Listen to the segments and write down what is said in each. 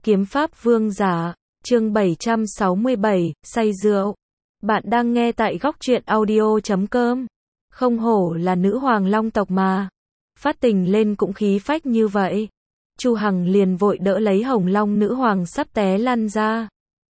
Kiếm pháp vương giả, chương 767, say rượu. Bạn đang nghe tại góc truyện audio.com. Không hổ là nữ hoàng long tộc mà. Phát tình lên cũng khí phách như vậy. Chu Hằng liền vội đỡ lấy hồng long nữ hoàng sắp té lăn ra.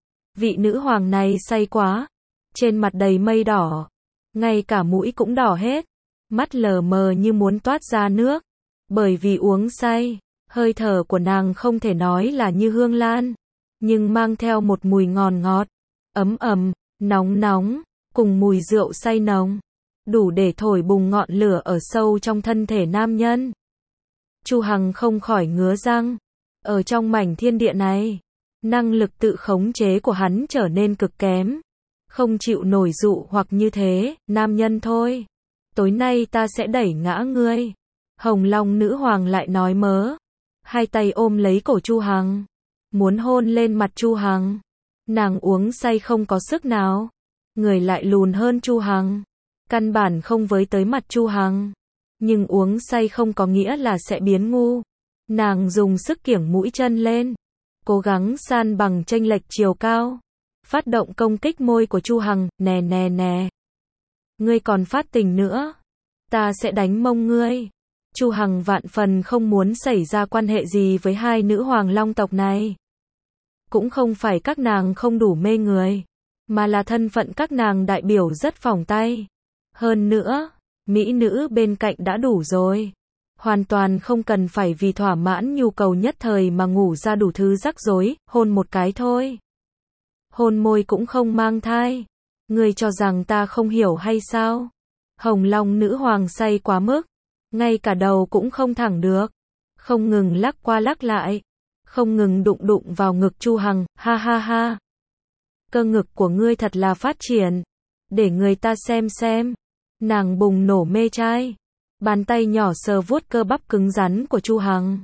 Vị nữ hoàng này say quá. Trên mặt đầy mây đỏ. Ngay cả mũi cũng đỏ hết. Mắt lờ mờ như muốn toát ra nước. Bởi vì uống say. Hơi thở của nàng không thể nói là như hương lan, nhưng mang theo một mùi ngọt ngọt, ấm ấm, nóng nóng, cùng mùi rượu say nồng, đủ để thổi bùng ngọn lửa ở sâu trong thân thể nam nhân. Chu Hằng không khỏi ngứa răng. Ở trong mảnh thiên địa này, năng lực tự khống chế của hắn trở nên cực kém. Không chịu nổi dụ hoặc như thế, nam nhân thôi. Tối nay ta sẽ đẩy ngã ngươi. Hồng Long nữ hoàng lại nói mớ. Hai tay ôm lấy cổ Chu Hằng, muốn hôn lên mặt Chu Hằng. Nàng uống say không có sức nào, người lại lùn hơn Chu Hằng, căn bản không với tới mặt Chu Hằng. Nhưng uống say không có nghĩa là sẽ biến ngu. Nàng dùng sức kiểng mũi chân lên, cố gắng san bằng chênh lệch chiều cao, phát động công kích môi của Chu Hằng. Nè nè nè, ngươi còn phát tình nữa, ta sẽ đánh mông ngươi. Chu Hằng vạn phần không muốn xảy ra quan hệ gì với hai nữ hoàng long tộc này. Cũng không phải các nàng không đủ mê người, mà là thân phận các nàng đại biểu rất phỏng tay. Hơn nữa, mỹ nữ bên cạnh đã đủ rồi. Hoàn toàn không cần phải vì thỏa mãn nhu cầu nhất thời mà ngủ ra đủ thứ rắc rối, hôn một cái thôi. Hôn môi cũng không mang thai. Ngươi cho rằng ta không hiểu hay sao? Hồng Long nữ hoàng say quá mức. Ngay cả đầu cũng không thẳng được, không ngừng lắc qua lắc lại, không ngừng đụng đụng vào ngực Chu Hằng. Ha ha ha, cơ ngực của ngươi thật là phát triển, để người ta xem. Nàng bùng nổ mê trai, bàn tay nhỏ sờ vuốt cơ bắp cứng rắn của Chu Hằng.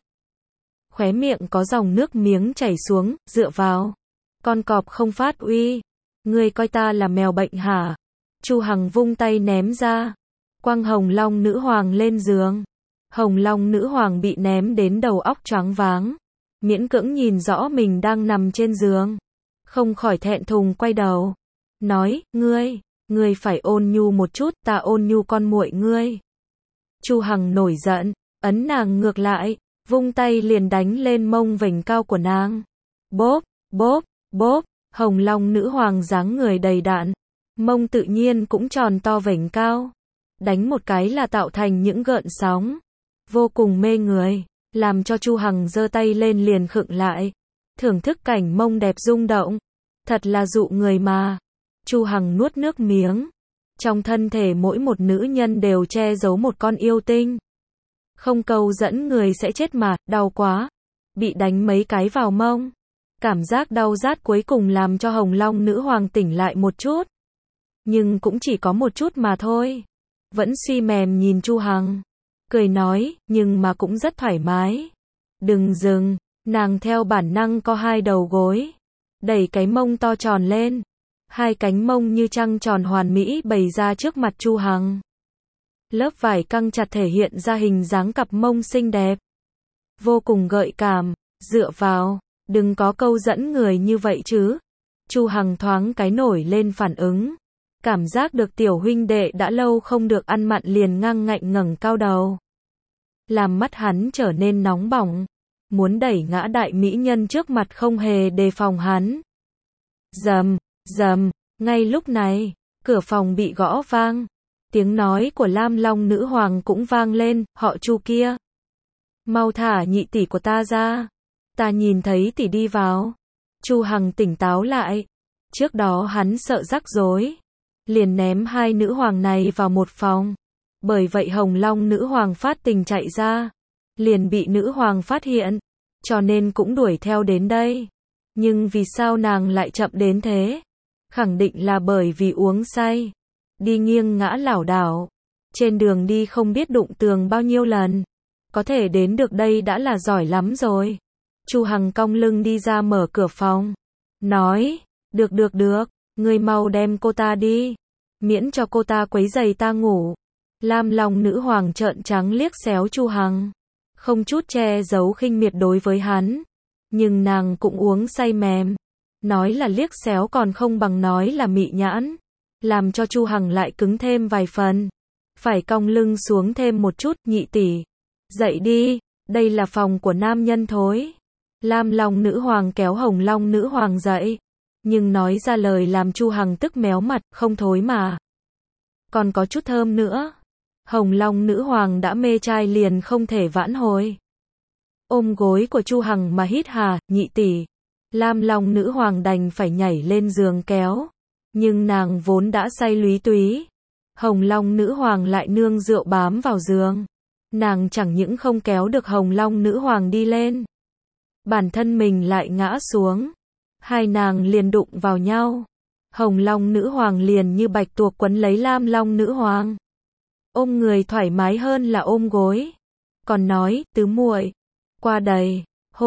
Khóe miệng có dòng nước miếng chảy xuống. Dựa vào, con cọp không phát uy, ngươi coi ta là mèo bệnh hả? Chu Hằng vung tay ném ra, quăng Hồng Long nữ hoàng lên giường. Hồng Long nữ hoàng bị ném đến đầu óc choáng váng, miễn cưỡng nhìn rõ mình đang nằm trên giường, không khỏi thẹn thùng quay đầu, nói: ngươi phải ôn nhu một chút, ta ôn nhu con muội ngươi. Chu Hằng nổi giận, ấn nàng ngược lại, vung tay liền đánh lên mông vểnh cao của nàng. Bóp, bóp, bóp. Hồng Long nữ hoàng dáng người đầy đặn, mông tự nhiên cũng tròn to vểnh cao. Đánh một cái là tạo thành những gợn sóng, vô cùng mê người, làm cho Chu Hằng giơ tay lên liền khựng lại, thưởng thức cảnh mông đẹp rung động, thật là dụ người mà. Chu Hằng nuốt nước miếng, trong thân thể mỗi một nữ nhân đều che giấu một con yêu tinh, không câu dẫn người sẽ chết mà. Đau quá, bị đánh mấy cái vào mông, cảm giác đau rát cuối cùng làm cho Hồng Long nữ hoàng tỉnh lại một chút, nhưng cũng chỉ có một chút mà thôi. Vẫn suy mềm nhìn Chu Hằng, cười nói, nhưng mà cũng rất thoải mái. Đừng dừng. Nàng theo bản năng co hai đầu gối, đẩy cái mông to tròn lên, hai cánh mông như trăng tròn hoàn mỹ bày ra trước mặt Chu Hằng. Lớp vải căng chặt thể hiện ra hình dáng cặp mông xinh đẹp, vô cùng gợi cảm. Dựa vào, đừng có câu dẫn người như vậy chứ. Chu Hằng thoáng cái nổi lên phản ứng. Cảm giác được tiểu huynh đệ đã lâu không được ăn mặn liền ngang ngạnh ngẩng cao đầu, làm mắt hắn trở nên nóng bỏng, muốn đẩy ngã đại mỹ nhân trước mặt không hề đề phòng hắn. Rầm, rầm. Ngay lúc này, cửa phòng bị gõ vang, tiếng nói của Lam Long nữ hoàng cũng vang lên. Họ Chu kia, mau thả nhị tỷ của ta ra, ta nhìn thấy tỷ đi vào. Chu Hằng tỉnh táo lại, trước đó hắn sợ rắc rối, liền ném hai nữ hoàng này vào một phòng. Bởi vậy Hồng Long nữ hoàng phát tình chạy ra, liền bị nữ hoàng phát hiện, cho nên cũng đuổi theo đến đây. Nhưng vì sao nàng lại chậm đến thế? Khẳng định là bởi vì uống say, đi nghiêng ngã lảo đảo, trên đường đi không biết đụng tường bao nhiêu lần, có thể đến được đây đã là giỏi lắm rồi. Chu Hằng cong lưng đi ra mở cửa phòng, nói: được, ngươi mau đem cô ta đi, miễn cho cô ta quấy rầy ta ngủ. Lam Long nữ hoàng trợn trắng liếc xéo Chu Hằng, không chút che giấu khinh miệt đối với hắn. Nhưng nàng cũng uống say mềm. Nói là liếc xéo còn không bằng nói là mị nhãn. Làm cho Chu Hằng lại cứng thêm vài phần. Phải cong lưng xuống thêm một chút, nhị tỷ. Dậy đi, đây là phòng của nam nhân thối. Lam Long nữ hoàng kéo Hồng Long nữ hoàng dậy. Nhưng nói ra lời làm Chu Hằng tức méo mặt, không thối mà. Còn có chút thơm nữa. Hồng Long nữ hoàng đã mê trai liền không thể vãn hồi. Ôm gối của Chu Hằng mà hít hà, nhị tỷ. Lam Long nữ hoàng đành phải nhảy lên giường kéo. Nhưng nàng vốn đã say lúy túy. Hồng Long nữ hoàng lại nương rượu bám vào giường. Nàng chẳng những không kéo được Hồng Long nữ hoàng đi lên. Bản thân mình lại ngã xuống. Hai nàng liền đụng vào nhau. Hồng Long nữ hoàng liền như bạch tuộc quấn lấy Lam Long nữ hoàng. Ôm người thoải mái hơn là ôm gối. Còn nói, tứ muội, qua đây,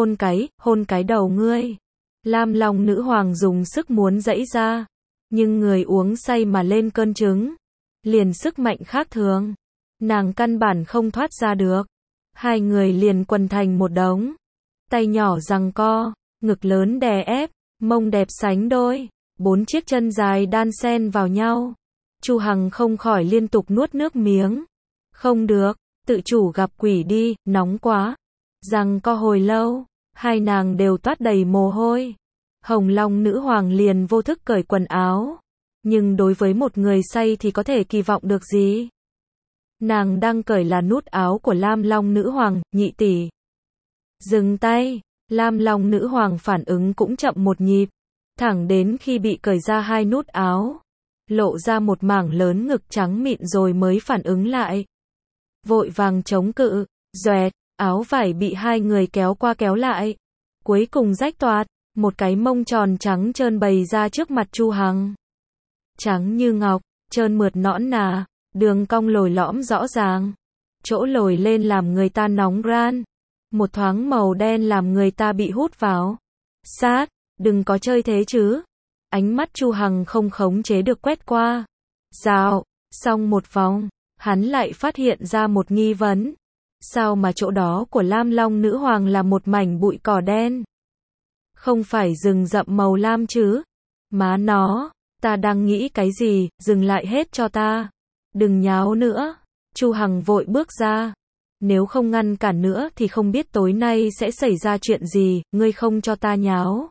hôn cái đầu ngươi. Lam Long nữ hoàng dùng sức muốn giãy ra. Nhưng người uống say mà lên cơn trứng. Liền sức mạnh khác thường. Nàng căn bản không thoát ra được. Hai người liền quần thành một đống. Tay nhỏ giằng co, ngực lớn đè ép, mông đẹp sánh đôi. 4 chiếc chân dài đan xen vào nhau. Chu Hằng không khỏi liên tục nuốt nước miếng. Không được, tự chủ gặp quỷ đi, nóng quá. Giằng co hồi lâu, hai nàng đều toát đầy mồ hôi. Hồng Long nữ hoàng liền vô thức cởi quần áo. Nhưng đối với một người say thì có thể kỳ vọng được gì? Nàng đang cởi là nút áo của Lam Long nữ hoàng, nhị tỷ. Dừng tay, Lam Long nữ hoàng phản ứng cũng chậm một nhịp. Thẳng đến khi bị cởi ra hai nút áo. Lộ ra một mảng lớn ngực trắng mịn rồi mới phản ứng lại. Vội vàng chống cự, doẹt, áo vải bị hai người kéo qua kéo lại. Cuối cùng rách toạc, một cái mông tròn trắng trơn bày ra trước mặt Chu Hằng. Trắng như ngọc, trơn mượt nõn nà, đường cong lồi lõm rõ ràng. Chỗ lồi lên làm người ta nóng ran. Một thoáng màu đen làm người ta bị hút vào. Sát, đừng có chơi thế chứ. Ánh mắt Chu Hằng không khống chế được quét qua. Dạo, xong một vòng, hắn lại phát hiện ra một nghi vấn. Sao mà chỗ đó của Lam Long nữ hoàng là một mảnh bụi cỏ đen? Không phải rừng rậm màu lam chứ? Má nó, ta đang nghĩ cái gì, dừng lại hết cho ta. Đừng nháo nữa. Chu Hằng vội bước ra. Nếu không ngăn cản nữa thì không biết tối nay sẽ xảy ra chuyện gì, ngươi không cho ta nháo.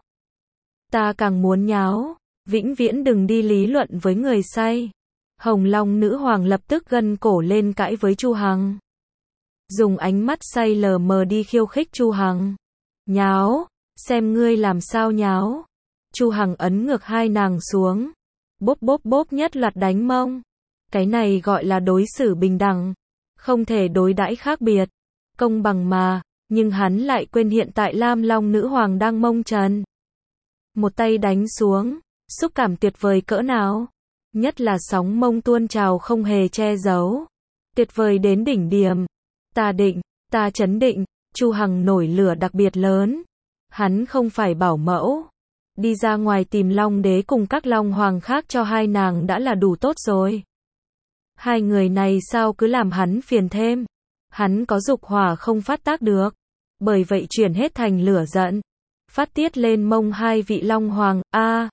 Ta càng muốn nháo. Vĩnh viễn đừng đi lý luận với người say. Hồng Long nữ hoàng lập tức gân cổ lên cãi với Chu Hằng. Dùng ánh mắt say lờ mờ đi khiêu khích Chu Hằng. Nháo, xem ngươi làm sao nháo. Chu Hằng ấn ngược hai nàng xuống. Bốp nhất loạt đánh mông. Cái này gọi là đối xử bình đẳng. Không thể đối đãi khác biệt. Công bằng mà, nhưng hắn lại quên hiện tại Lam Long nữ hoàng đang mông trần. Một tay đánh xuống, xúc cảm tuyệt vời cỡ nào. Nhất là sóng mông tuôn trào không hề che giấu. Tuyệt vời đến đỉnh điểm. Ta chấn định, Chu Hằng nổi lửa đặc biệt lớn. Hắn không phải bảo mẫu. Đi ra ngoài tìm Long đế cùng các Long hoàng khác cho hai nàng đã là đủ tốt rồi. Hai người này sao cứ làm hắn phiền thêm. Hắn có dục hỏa không phát tác được. Bởi vậy chuyển hết thành lửa giận. Phát tiết lên mông hai vị Long hoàng.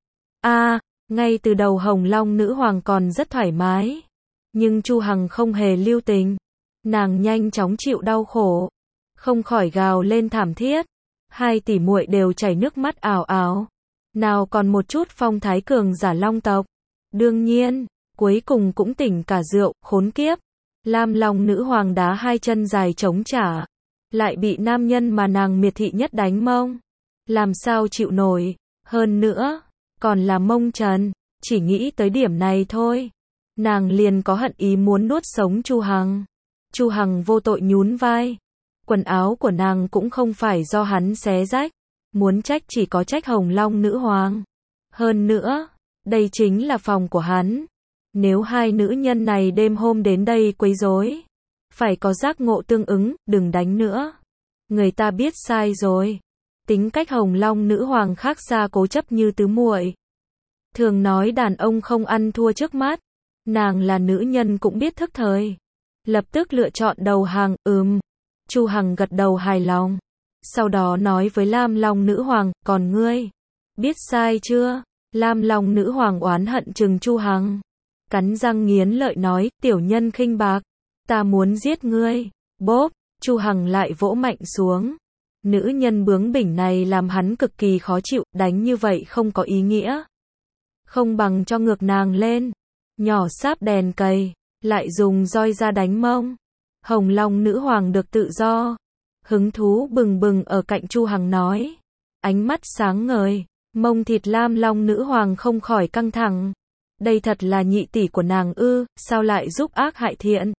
Ngay từ đầu Hồng Long nữ hoàng còn rất thoải mái. Nhưng Chu Hằng không hề lưu tình. Nàng nhanh chóng chịu đau khổ. Không khỏi gào lên thảm thiết. Hai tỷ muội đều chảy nước mắt ào ào. Nào còn một chút phong thái cường giả Long tộc. Đương nhiên, cuối cùng cũng tỉnh cả rượu, khốn kiếp. Lam Long nữ hoàng đá hai chân dài chống trả. Lại bị nam nhân mà nàng miệt thị nhất đánh mông. Làm sao chịu nổi. Hơn nữa, còn là mông trần. Chỉ nghĩ tới điểm này thôi. Nàng liền có hận ý muốn nuốt sống Chu Hằng. Chu Hằng vô tội nhún vai. Quần áo của nàng cũng không phải do hắn xé rách. Muốn trách chỉ có trách Hồng Long nữ hoàng. Hơn nữa, đây chính là phòng của hắn. Nếu hai nữ nhân này đêm hôm đến đây quấy rối, phải có giác ngộ tương ứng, đừng đánh nữa. Người ta biết sai rồi. Tính cách Hồng Long nữ hoàng khác xa cố chấp như tứ muội. Thường nói đàn ông không ăn thua trước mắt. Nàng là nữ nhân cũng biết thức thời. Lập tức lựa chọn đầu hàng, Chu Hằng gật đầu hài lòng. sau đó nói với Lam Long nữ hoàng, còn ngươi, biết sai chưa? Lam Long nữ hoàng oán hận trừng Chu Hằng, cắn răng nghiến lợi nói, tiểu nhân khinh bạc, ta muốn giết ngươi. Bốp, Chu Hằng lại vỗ mạnh xuống. Nữ nhân bướng bỉnh này làm hắn cực kỳ khó chịu, đánh như vậy không có ý nghĩa. Không bằng cho ngược nàng lên, nhỏ sáp đèn cầy, lại dùng roi ra đánh mông. Hồng Long nữ hoàng được tự do, hứng thú bừng bừng ở cạnh Chu Hằng nói, ánh mắt sáng ngời, mông thịt Lam Long nữ hoàng không khỏi căng thẳng. Đây thật là nhị tỷ của nàng ư, sao lại giúp ác hại thiện?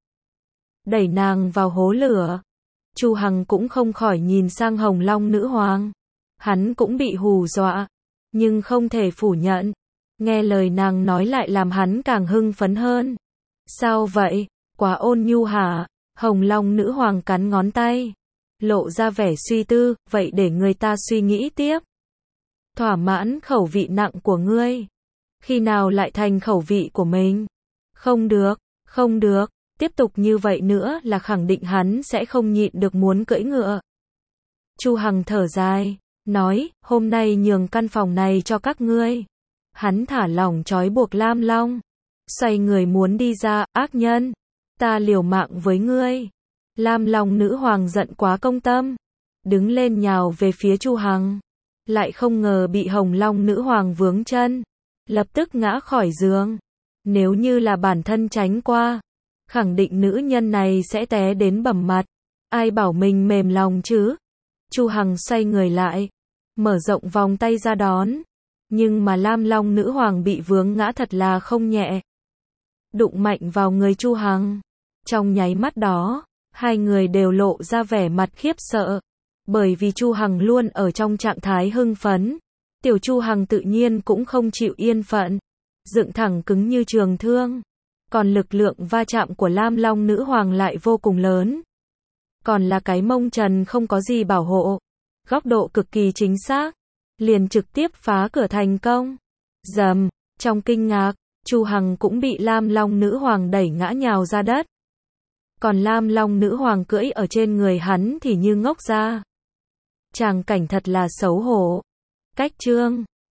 Đẩy nàng vào hố lửa. Chu Hằng cũng không khỏi nhìn sang Hồng Long nữ hoàng. Hắn cũng bị hù dọa, nhưng không thể phủ nhận. Nghe lời nàng nói lại làm hắn càng hưng phấn hơn. Sao vậy? Quá ôn nhu hả? Hồng Long nữ hoàng cắn ngón tay, lộ ra vẻ suy tư, vậy để người ta suy nghĩ tiếp. Thỏa mãn khẩu vị nặng của ngươi, khi nào lại thành khẩu vị của mình? Không được, không được, tiếp tục như vậy nữa là khẳng định hắn sẽ không nhịn được muốn cưỡi ngựa. Chu Hằng thở dài, nói, hôm nay nhường căn phòng này cho các ngươi. Hắn thả lỏng trói buộc Lam Long, xoay người muốn đi ra, ác nhân, ta liều mạng với ngươi. Lam Long nữ hoàng giận quá công tâm, đứng lên nhào về phía Chu Hằng, lại không ngờ bị Hồng Long nữ hoàng vướng chân, lập tức ngã khỏi giường. Nếu như là bản thân tránh qua, khẳng định nữ nhân này sẽ té đến bầm mặt. Ai bảo mình mềm lòng chứ? Chu Hằng xoay người lại, mở rộng vòng tay ra đón, nhưng mà Lam Long nữ hoàng bị vướng ngã thật là không nhẹ, đụng mạnh vào người Chu Hằng. Trong nháy mắt đó, hai người đều lộ ra vẻ mặt khiếp sợ, bởi vì Chu Hằng luôn ở trong trạng thái hưng phấn. Tiểu Chu Hằng tự nhiên cũng không chịu yên phận, dựng thẳng cứng như trường thương. Còn lực lượng va chạm của Lam Long nữ hoàng lại vô cùng lớn. Còn là cái mông trần không có gì bảo hộ, góc độ cực kỳ chính xác, liền trực tiếp phá cửa thành công. Rầm, trong kinh ngạc, Chu Hằng cũng bị Lam Long nữ hoàng đẩy ngã nhào ra đất. Còn Lam Long nữ hoàng cưỡi ở trên người hắn thì như ngốc ra. Tràng cảnh thật là xấu hổ. Cách chương